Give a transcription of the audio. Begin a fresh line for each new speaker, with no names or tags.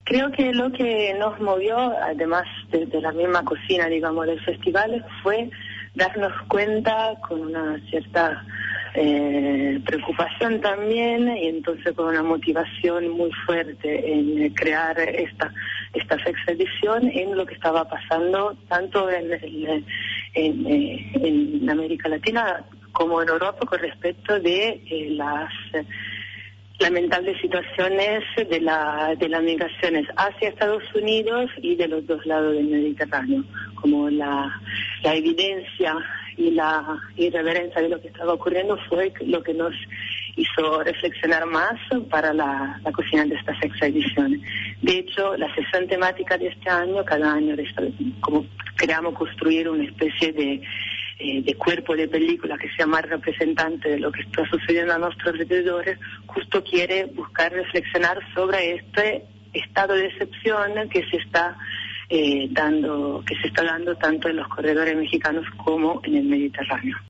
Creo que lo que nos movió, además de la misma cocina, digamos, del festival, fue darnos cuenta con una cierta preocupación también, y entonces con una motivación muy fuerte en crear esta sexta edición, en lo que estaba pasando tanto en América Latina como en Europa con respecto de las lamentables situaciones de las migraciones hacia Estados Unidos y de los dos lados del Mediterráneo, como la evidencia y la irreverencia de lo que estaba ocurriendo fue lo que nos hizo reflexionar más para la cocina de esta sexta edición. De hecho, la sesión temática de este año, cada año, como queremos construir una especie de cuerpo de película que sea más representante de lo que está sucediendo a nuestros alrededores, justo quiere buscar reflexionar sobre este estado de excepción que se está dando tanto en los corredores mexicanos como en el Mediterráneo.